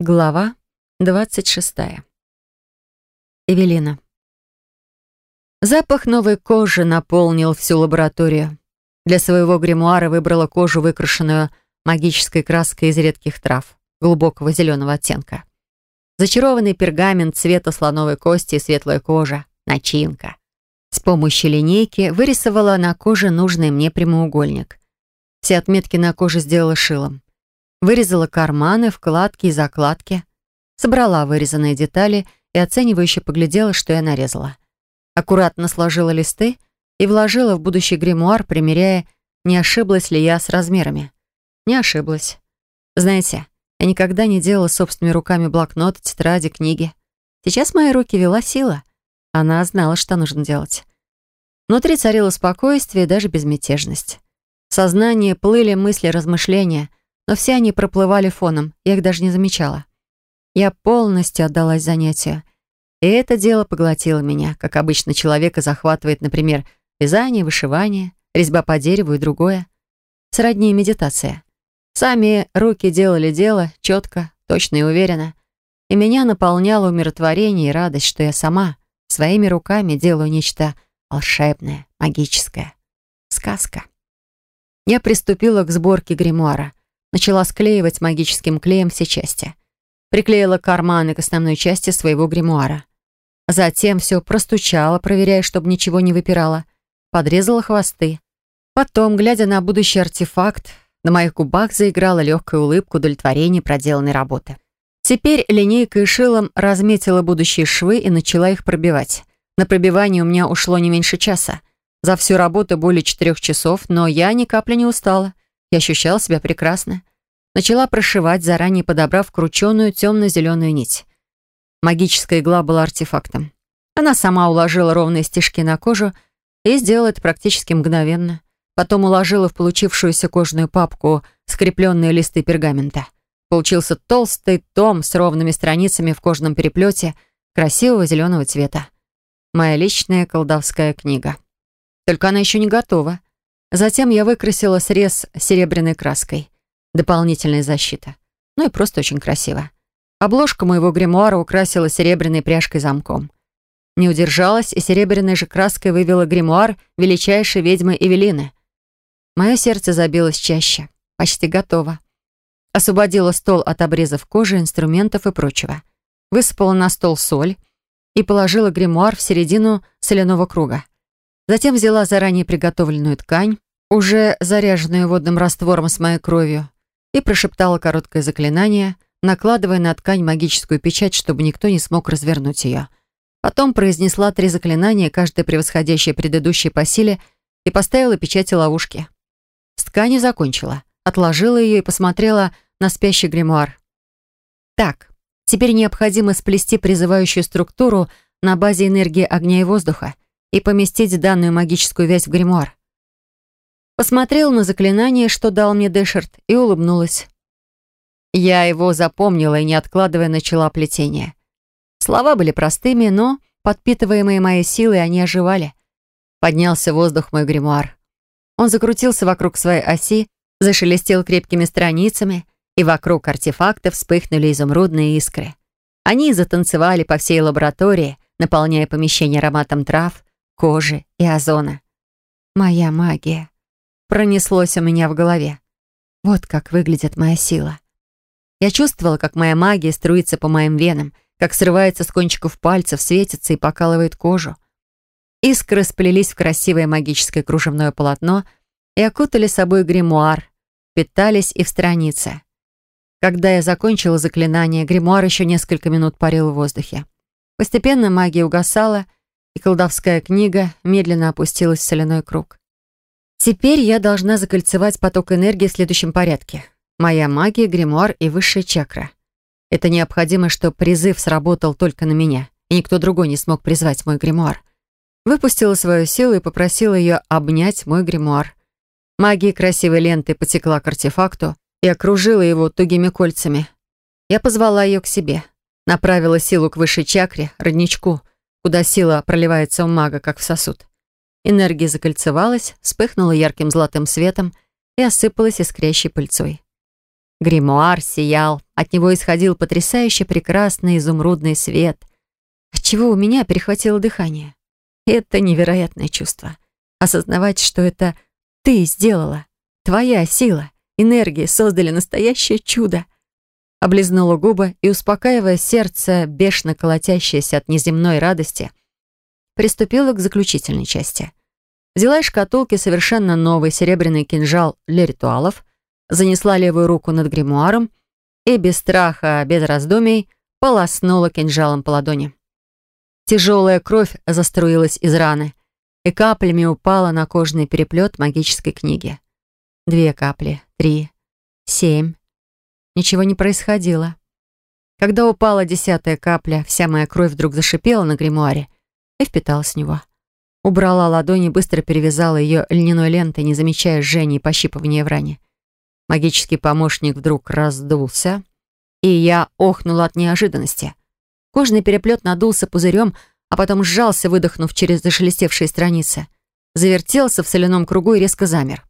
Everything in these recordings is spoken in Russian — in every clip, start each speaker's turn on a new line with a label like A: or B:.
A: Глава 26. Эвелина. Запах новой кожи наполнил всю лабораторию. Для своего гримуара выбрала кожу, выкрашенную магической краской из редких трав, глубокого зеленого оттенка. Зачарованный пергамент цвета слоновой кости и светлая кожа — начинка. С помощью линейки вырисовала на коже нужный мне прямоугольник. Все отметки на коже сделала шилом. Вырезала карманы, вкладки и закладки. Собрала вырезанные детали и оценивающе поглядела, что я нарезала. Аккуратно сложила листы и вложила в будущий гримуар, примеряя, не ошиблась ли я с размерами. Не ошиблась. Знаете, я никогда не делала собственными руками блокноты, тетради, книги. Сейчас мои руки вела сила. Она знала, что нужно делать. Внутри царило спокойствие и даже безмятежность. В сознании плыли мысли, размышления, но все они проплывали фоном, я их даже не замечала. Я полностью отдалась занятию. И это дело поглотило меня, как обычно человека захватывает, например, вязание, вышивание, резьба по дереву и другое. Сродни медитация. Сами руки делали дело четко, точно и уверенно. И меня наполняло умиротворение и радость, что я сама своими руками делаю нечто волшебное, магическое. Сказка. Я приступила к сборке гримуара. Начала склеивать магическим клеем все части. Приклеила карманы к основной части своего гримуара. Затем все простучала, проверяя, чтобы ничего не выпирало. Подрезала хвосты. Потом, глядя на будущий артефакт, на моих губах заиграла легкая улыбка удовлетворения проделанной работы. Теперь линейкой и шилом разметила будущие швы и начала их пробивать. На пробивание у меня ушло не меньше часа. За всю работу более 4 часов, но я ни капли не устала. Я ощущала себя прекрасно. Начала прошивать, заранее подобрав крученую темно-зеленую нить. Магическая игла была артефактом. Она сама уложила ровные стежки на кожу и сделала это практически мгновенно. Потом уложила в получившуюся кожаную папку скрепленные листы пергамента. Получился толстый том с ровными страницами в кожаном переплете красивого зеленого цвета. Моя личная колдовская книга. Только она еще не готова. Затем я выкрасила срез серебряной краской. Дополнительная защита. Ну и просто очень красиво. Обложку моего гримуара украсила серебряной пряжкой-замком. Не удержалась и серебряной же краской вывела гримуар величайшей ведьмы Эвелины. Мое сердце забилось чаще. Почти готово. Освободила стол от обрезов кожи, инструментов и прочего. Высыпала на стол соль и положила гримуар в середину соляного круга. Затем взяла заранее приготовленную ткань, уже заряженную водным раствором с моей кровью, и прошептала короткое заклинание, накладывая на ткань магическую печать, чтобы никто не смог развернуть ее. Потом произнесла 3 заклинания, каждое превосходящее предыдущее по силе, и поставила печати ловушки. С тканью закончила, отложила ее и посмотрела на спящий гримуар. Так, теперь необходимо сплести призывающую структуру на базе энергии огня и воздуха и поместить данную магическую вязь в гримуар. Посмотрела на заклинание, что дал мне Дэшард, и улыбнулась. Я его запомнила и, не откладывая, начала плетение. Слова были простыми, но, подпитываемые моей силой, они оживали. Поднялся в воздух мой гримуар. Он закрутился вокруг своей оси, зашелестел крепкими страницами, и вокруг артефакта вспыхнули изумрудные искры. Они затанцевали по всей лаборатории, наполняя помещение ароматом трав, кожи и озона. Моя магия. Пронеслось у меня в голове. Вот как выглядит моя сила. Я чувствовала, как моя магия струится по моим венам, как срывается с кончиков пальцев, светится и покалывает кожу. Искры сплелись в красивое магическое кружевное полотно и окутали собой гримуар, питались и в странице. Когда я закончила заклинание, гримуар еще несколько минут парил в воздухе. Постепенно магия угасала, и колдовская книга медленно опустилась в соляной круг. Теперь я должна закольцевать поток энергии в следующем порядке. Моя магия, гримуар и высшая чакра. Это необходимо, чтобы призыв сработал только на меня, и никто другой не смог призвать мой гримуар. Выпустила свою силу и попросила ее обнять мой гримуар. Магия красивой лентой потекла к артефакту и окружила его тугими кольцами. Я позвала ее к себе, направила силу к высшей чакре, родничку, куда сила проливается у мага, как в сосуд. Энергия закольцевалась, вспыхнула ярким золотым светом и осыпалась искрящей пыльцой. Гримуар сиял, от него исходил потрясающе прекрасный изумрудный свет, отчего у меня перехватило дыхание. Это невероятное чувство. Осознавать, что это ты сделала, твоя сила, энергия создали настоящее чудо. Облизнула губы и, успокаивая сердце, бешено колотящееся от неземной радости, приступила к заключительной части. Взяла из шкатулки совершенно новый серебряный кинжал для ритуалов, занесла левую руку над гримуаром и без страха, без раздумий полоснула кинжалом по ладони. Тяжелая кровь заструилась из раны и каплями упала на кожаный переплет магической книги. 2 капли, 3, 7. Ничего не происходило. Когда упала 10-я капля, вся моя кровь вдруг зашипела на гримуаре и впиталась в него. Убрала ладонь и быстро перевязала ее льняной лентой, не замечая жжения и пощипывания в ране. Магический помощник вдруг раздулся, и я охнула от неожиданности. Кожаный переплет надулся пузырем, а потом сжался, выдохнув через зашелестевшие страницы. Завертелся в соляном кругу и резко замер.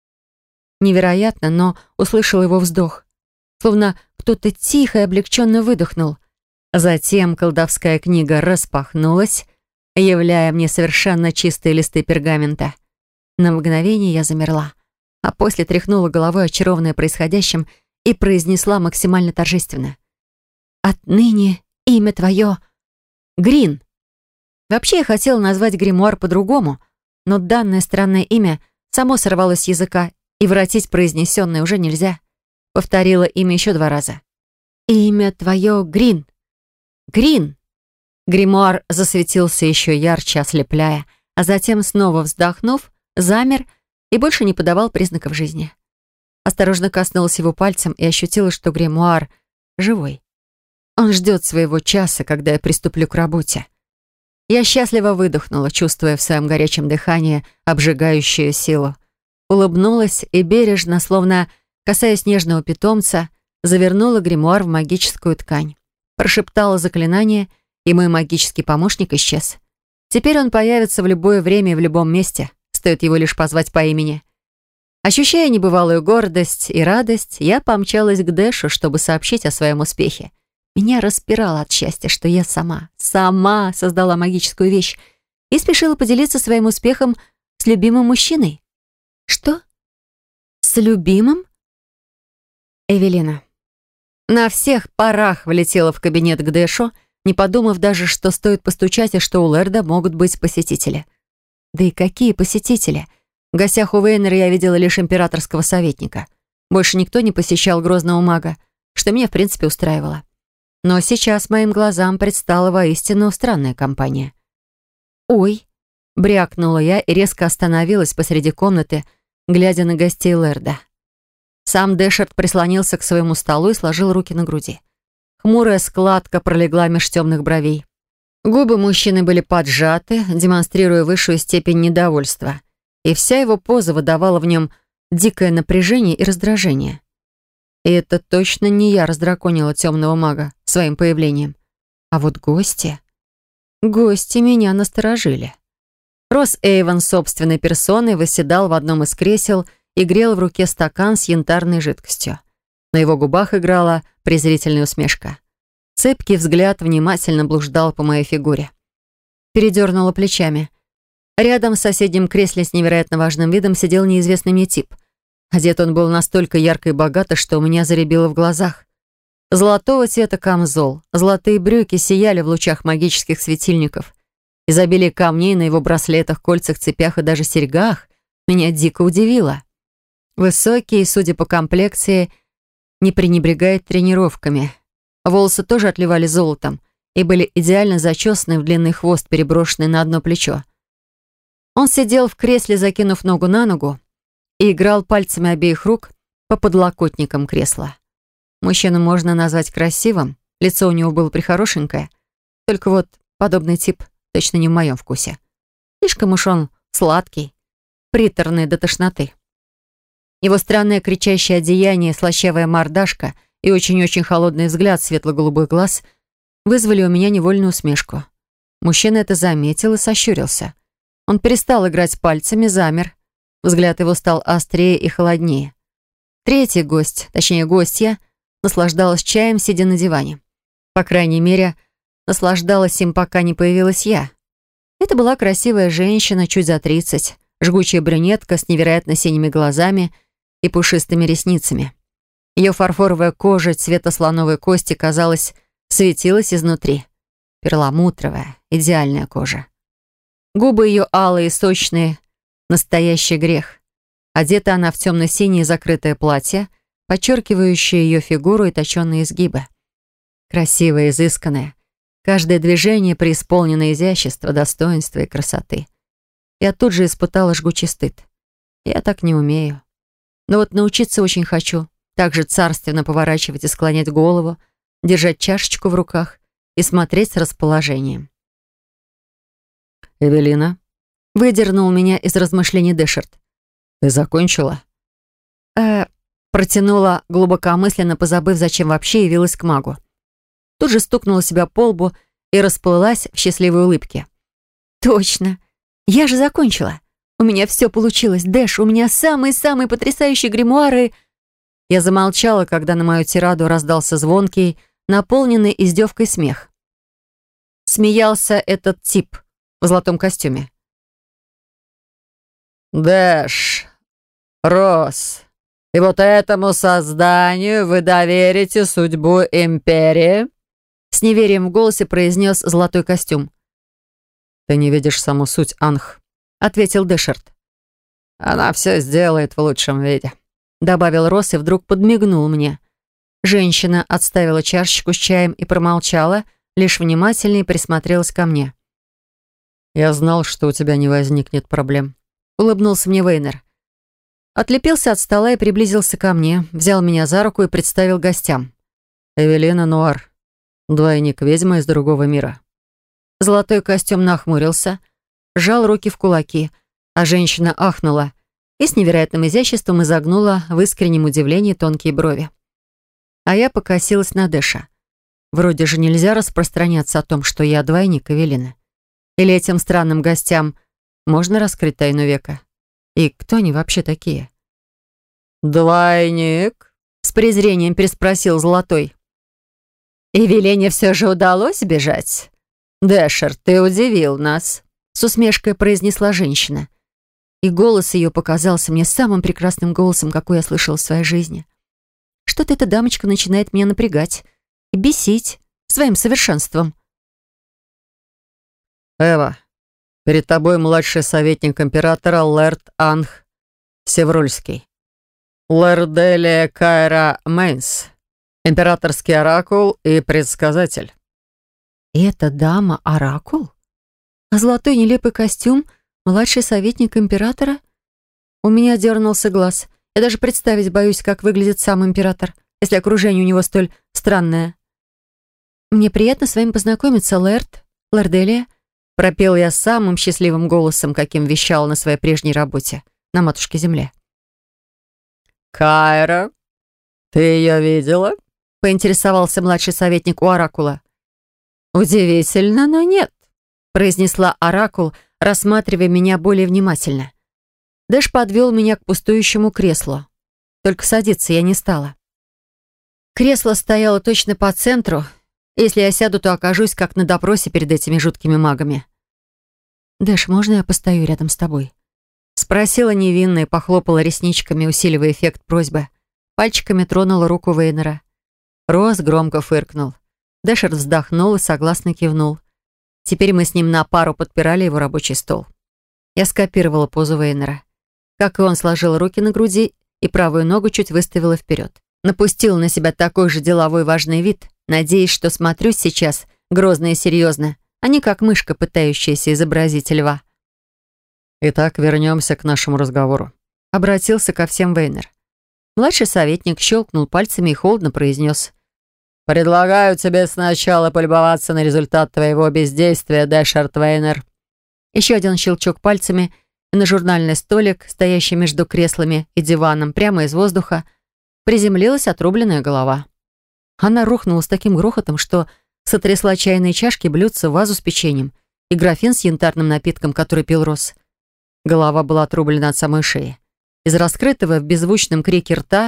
A: Невероятно, но услышал его вздох. Словно кто-то тихо и облегченно выдохнул. Затем колдовская книга распахнулась, являя мне совершенно чистые листы пергамента. На мгновение я замерла, а после тряхнула головой, очарованная происходящим, и произнесла максимально торжественно: «Отныне имя твое Грин». Вообще я хотела назвать гримуар по-другому, но данное странное имя само сорвалось с языка, и воротить произнесенное уже нельзя. Повторила имя еще 2 раза. «Имя твое Грин. Грин». Гримуар засветился еще ярче, ослепляя, а затем, снова вздохнув, замер и больше не подавал признаков жизни. Осторожно коснулась его пальцем и ощутила, что гримуар живой. Он ждет своего часа, когда я приступлю к работе. Я счастливо выдохнула, чувствуя в своем горячем дыхании обжигающую силу. Улыбнулась и бережно, словно касаясь нежного питомца, завернула гримуар в магическую ткань. Прошептала заклинание, и мой магический помощник исчез. Теперь он появится в любое время и в любом месте, стоит его лишь позвать по имени. Ощущая небывалую гордость и радость, я помчалась к Дэшу, чтобы сообщить о своем успехе. Меня распирало от счастья, что я сама создала магическую вещь и спешила поделиться своим успехом с любимым мужчиной. Что? С любимым? Эвелина. На всех парах влетела в кабинет к Дэшу, не подумав даже, что стоит постучать, и что у Лэрда могут быть посетители. Да и какие посетители? В гостях у Вейнера я видела лишь императорского советника. Больше никто не посещал грозного мага, что меня, в принципе, устраивало. Но сейчас моим глазам предстала воистину странная компания. «Ой!» — брякнула я и резко остановилась посреди комнаты, глядя на гостей Лэрда. Сам Дэшард прислонился к своему столу и сложил руки на груди. Хмурая складка пролегла меж темных бровей. Губы мужчины были поджаты, демонстрируя высшую степень недовольства, и вся его поза выдавала в нем дикое напряжение и раздражение. И это точно не я раздраконила темного мага своим появлением. А вот гости... Гости меня насторожили. Росс Эйвен собственной персоной восседал в одном из кресел и грел в руке стакан с янтарной жидкостью. На его губах играла презрительная усмешка. Цепкий взгляд внимательно блуждал по моей фигуре. Передернула плечами. Рядом в соседнем кресле с невероятно важным видом сидел неизвестный мне тип. Одет он был настолько ярко и богато, что у меня заребило в глазах. Золотого цвета камзол, золотые брюки сияли в лучах магических светильников. Изобилие камней на его браслетах, кольцах, цепях и даже серьгах меня дико удивило. Высокий, судя по комплекции, не пренебрегает тренировками. Волосы тоже отливали золотом и были идеально зачесаны в длинный хвост, переброшенный на одно плечо. Он сидел в кресле, закинув ногу на ногу, и играл пальцами обеих рук по подлокотникам кресла. Мужчину можно назвать красивым, лицо у него было прихорошенькое, только вот подобный тип точно не в моем вкусе. Слишком уж он сладкий, приторный до тошноты. Его странное кричащее одеяние, слащавая мордашка и очень-очень холодный взгляд светло-голубых глаз вызвали у меня невольную усмешку. Мужчина это заметил и сощурился. Он перестал играть пальцами, замер. Взгляд его стал острее и холоднее. Третий гость, точнее гостья, наслаждалась чаем, сидя на диване. По крайней мере, наслаждалась им, пока не появилась я. Это была красивая женщина, чуть за 30, жгучая брюнетка с невероятно синими глазами и пушистыми ресницами. Ее фарфоровая кожа цвета слоновой кости, казалось, светилась изнутри. Перламутровая, идеальная кожа. Губы ее алые и сочные, настоящий грех. Одета она в темно-синее закрытое платье, подчеркивающее ее фигуру и точенные изгибы. Красивая, изысканная. Каждое движение преисполнено изящества, достоинства и красоты. Я тут же испытала жгучий стыд. Я так не умею. Но вот научиться очень хочу. Так же царственно поворачивать и склонять голову, держать чашечку в руках и смотреть с расположением. «Эвелина?» — выдернул меня из размышлений Дэшерт. «Ты закончила?» Протянула глубокомысленно, позабыв, зачем вообще явилась к магу. Тут же стукнула себя по лбу и расплылась в счастливой улыбке. «Точно! Я же закончила! У меня все получилось, Дэш! У меня самые-самые потрясающие гримуары!» Я замолчала, когда на мою тираду раздался звонкий, наполненный издевкой смех. Смеялся этот тип в золотом костюме.
B: «Дэш, Росс, и вот этому созданию вы доверите судьбу Империи?»
A: С неверием в голосе произнес золотой костюм.
B: «Ты не видишь саму суть, Анх»,
A: — ответил Дэшерт.
B: «Она все сделает в лучшем виде»,
A: — добавил Росс и вдруг подмигнул мне. Женщина отставила чашечку с чаем и промолчала, лишь внимательнее присмотрелась ко мне.
B: «Я знал, что у тебя не возникнет проблем»,
A: — улыбнулся мне Вейнер. Отлепился от стола и приблизился ко мне, взял меня за руку и представил гостям.
B: «Эвелина Нуар, двойник ведьмы из другого мира».
A: Золотой костюм нахмурился, сжал руки в кулаки, а женщина ахнула и с невероятным изяществом изогнула в искреннем удивлении тонкие брови. А я покосилась на Дэша. Вроде же нельзя распространяться о том, что я двойник Эвелины. Или этим странным гостям можно раскрыть тайну века? И кто они вообще такие?
B: «Двойник?»
A: — с презрением переспросил Золотой.
B: «Эвелине все же удалось бежать? Дэшер, ты удивил нас»,
A: — с усмешкой произнесла женщина. И голос ее показался мне самым прекрасным голосом, какой я слышала в своей жизни. Что-то эта дамочка начинает меня напрягать и бесить своим совершенством.
B: «Эва, перед тобой младший советник императора Лэрд Анх Севрульский. Лэрделия Кайра Мейнс, императорский оракул и предсказатель».
A: И эта дама оракул? А золотой нелепый костюм — младший советник императора? У меня дернулся глаз. Я даже представить боюсь, как выглядит сам император, если окружение у него столь странное. «Мне приятно с вами познакомиться, Лэрделия», — пропел я самым счастливым голосом, каким вещала на своей прежней работе, на Матушке Земле.
B: «Кайра, ты ее видела?»
A: — поинтересовался младший советник у оракула. «Удивительно, но нет», — произнесла оракул, рассматривая меня более внимательно. Дэш подвел меня к пустующему креслу. Только садиться я не стала. Кресло стояло точно по центру. Если я сяду, то окажусь как на допросе перед этими жуткими магами. «Дэш, можно я постою рядом с тобой?» Спросила невинно и похлопала ресничками, усиливая эффект просьбы. Пальчиками тронула руку Вейнера. Рос громко фыркнул. Дэшер вздохнул и согласно кивнул. Теперь мы с ним на пару подпирали его рабочий стол. Я скопировала позу Вейнера. Как и он, сложила руки на груди и правую ногу чуть выставила вперед. Напустила на себя такой же деловой важный вид, надеясь, что смотрюсь сейчас грозно и серьезно, а не как мышка, пытающаяся изобразить льва.
B: «Итак, вернемся к нашему разговору»,
A: — обратился ко всем Вейнер. Младший советник щелкнул пальцами и холодно произнес:
B: «Предлагаю тебе сначала полюбоваться на результат твоего бездействия, Дэшерт Вейнер».
A: Еще один щелчок пальцами, и на журнальный столик, стоящий между креслами и диваном, прямо из воздуха, приземлилась отрубленная голова. Она рухнула с таким грохотом, что сотрясла чайные чашки, блюдца, вазу с печеньем и графин с янтарным напитком, который пил Рос. Голова была отрублена от самой шеи. Из раскрытого в беззвучном крике рта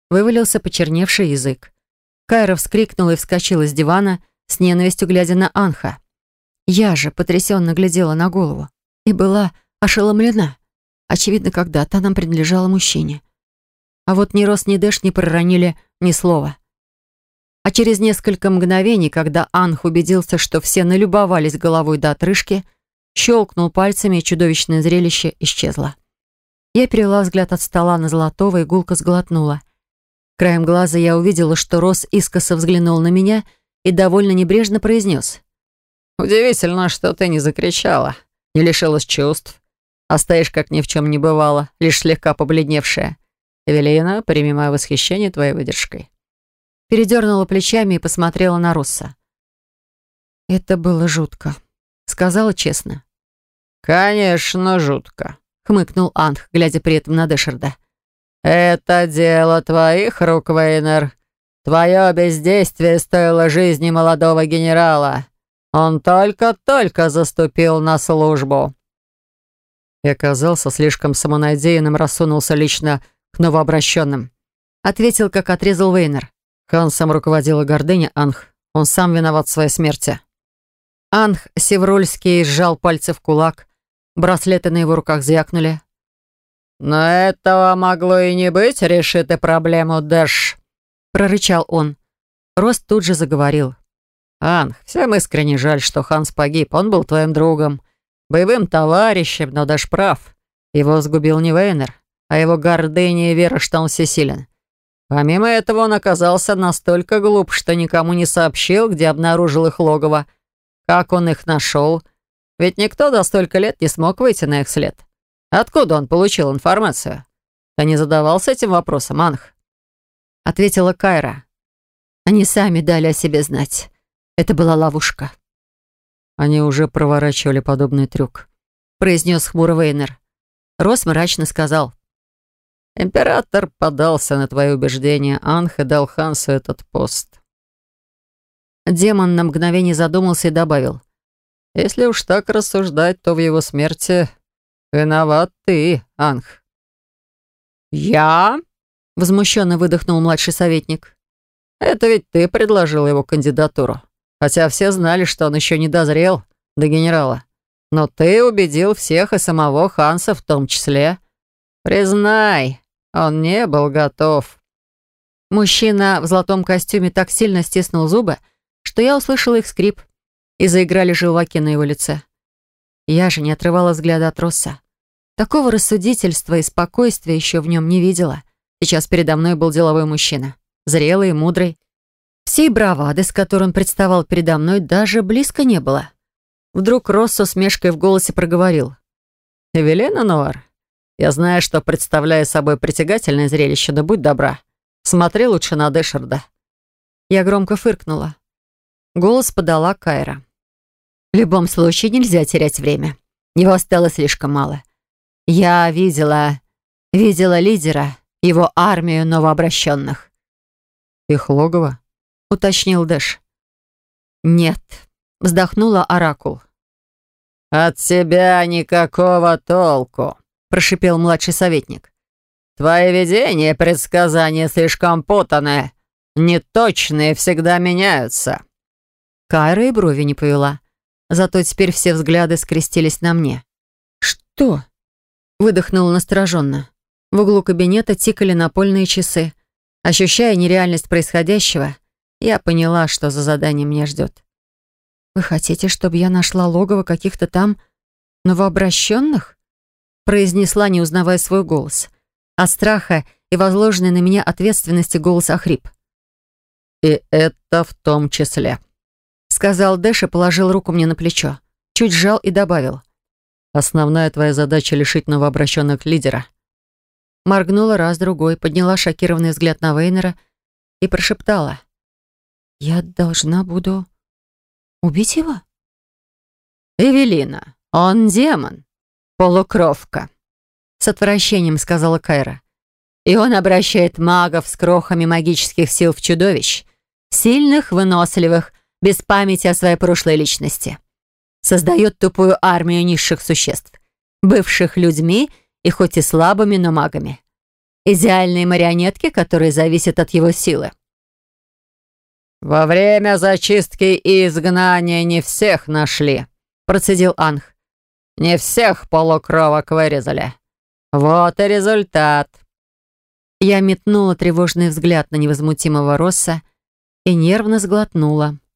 A: вывалился почерневший язык. Кайра вскрикнула и вскочила с дивана, с ненавистью глядя на Анха. Я же потрясенно глядела на голову и была ошеломлена. Очевидно, когда-то она принадлежала мужчине. А вот ни Рос, ни Дэш не проронили ни слова. А через несколько мгновений, когда Анх убедился, что все налюбовались головой до отрыжки, щелкнул пальцами, и чудовищное зрелище исчезло. Я перевела взгляд от стола на Золотого и гулко сглотнула. Краем глаза я увидела, что Рос искоса взглянул на меня и довольно небрежно произнес:
B: «Удивительно, что ты не закричала, не лишилась чувств, а стоишь, как ни в чем не бывало, лишь слегка побледневшая. Эвелина, прими мое восхищение твоей выдержкой».
A: Передернула плечами и посмотрела на Росса. «Это было жутко», — сказала честно.
B: «Конечно, жутко», —
A: хмыкнул Анх, глядя при этом на Дэшерда.
B: «Это дело твоих рук, Вейнер. Твое бездействие стоило жизни молодого генерала. Он только-только заступил на службу».
A: И оказался слишком самонадеянным, рассунулся лично к новообращенным. Ответил, как отрезал Вейнер. Хансом руководила гордыня Анх. Он сам виноват в своей смерти. Анх Севрольский сжал пальцы в кулак. Браслеты на его руках звякнули.
B: «Но этого могло и не быть, реши ты проблему, Дэш», —
A: прорычал он. Рост тут же заговорил.
B: «Анх, всем искренне жаль, что Ханс погиб. Он был твоим другом, боевым товарищем, но Дэш прав. Его сгубил не Вейнер, а его гордыня и вера, что он всесилен. Помимо этого, он оказался настолько глуп, что никому не сообщил, где обнаружил их логово, как он их нашел. Ведь никто до столько лет не смог выйти на их след. Откуда он получил информацию? Ты не задавался этим вопросом, Анх?»
A: Ответила Кайра. Они сами дали о себе знать. Это была ловушка.
B: Они уже проворачивали подобный трюк,
A: произнес хмуро Вейнер. Рос мрачно сказал:
B: «Император подался на твои убеждения, Анх, и дал Хансу этот пост».
A: Демон на мгновение задумался и добавил:
B: «Если уж так рассуждать, то в его смерти виноват ты, Анх».
A: «Я?» — возмущенно выдохнул младший советник.
B: «Это ведь ты предложил его кандидатуру, хотя все знали, что он еще не дозрел до генерала. Но ты убедил всех, и самого Ханса в том числе. Признай, он не был готов».
A: Мужчина в золотом костюме так сильно стиснул зубы, что я услышала их скрип, и заиграли желваки на его лице. Я же не отрывала взгляда от Росса. Такого рассудительства и спокойствия еще в нем не видела. Сейчас передо мной был деловой мужчина, зрелый и мудрый. Всей бравады, с которой он представал передо мной, даже близко не было. Вдруг Росс с усмешкой в голосе проговорил:
B: «Эвелина Нуар, я знаю, что представляю собой притягательное зрелище, да будь добра, смотри лучше на Дэшерда».
A: Я громко фыркнула. Голос подала Кайра. «В любом случае нельзя терять время. Его осталось слишком мало. Я видела лидера, его армию новообращенных».
B: «Их логово?»
A: — уточнил Дэш. «Нет», — вздохнула Оракул.
B: «От тебя никакого толку», — прошипел младший советник. «Твои видения и предсказания слишком путанные, неточные, всегда меняются».
A: Кайра и брови не повела. Зато теперь все взгляды скрестились на мне. «Что?» — выдохнула настороженно. В углу кабинета тикали напольные часы. Ощущая нереальность происходящего, я поняла, что за задание меня ждет. «Вы хотите, чтобы я нашла логово каких-то там новообращенных?» произнесла, не узнавая свой голос. От страха и возложенной на меня ответственности голос охрип.
B: «И это в том числе»,
A: — сказал Дэш и положил руку мне на плечо. Чуть сжал и добавил:
B: «Основная твоя задача — лишить новообращенных лидера».
A: Моргнула раз-другой, подняла шокированный взгляд на Вейнера и прошептала: «Я должна буду убить его?»
B: «Эвелина, он демон, полукровка»,
A: — с отвращением сказала Кайра.
B: «И он обращает магов с крохами магических сил в чудовищ, сильных, выносливых, без памяти о своей прошлой личности. Создает тупую армию низших существ, бывших людьми и хоть и слабыми, но магами.
A: Идеальные марионетки, которые зависят от его силы.
B: «Во время зачистки и изгнания не всех нашли», — процедил Анх. «Не всех полукровок вырезали. Вот и результат».
A: Я метнула тревожный взгляд на невозмутимого Росса и нервно сглотнула.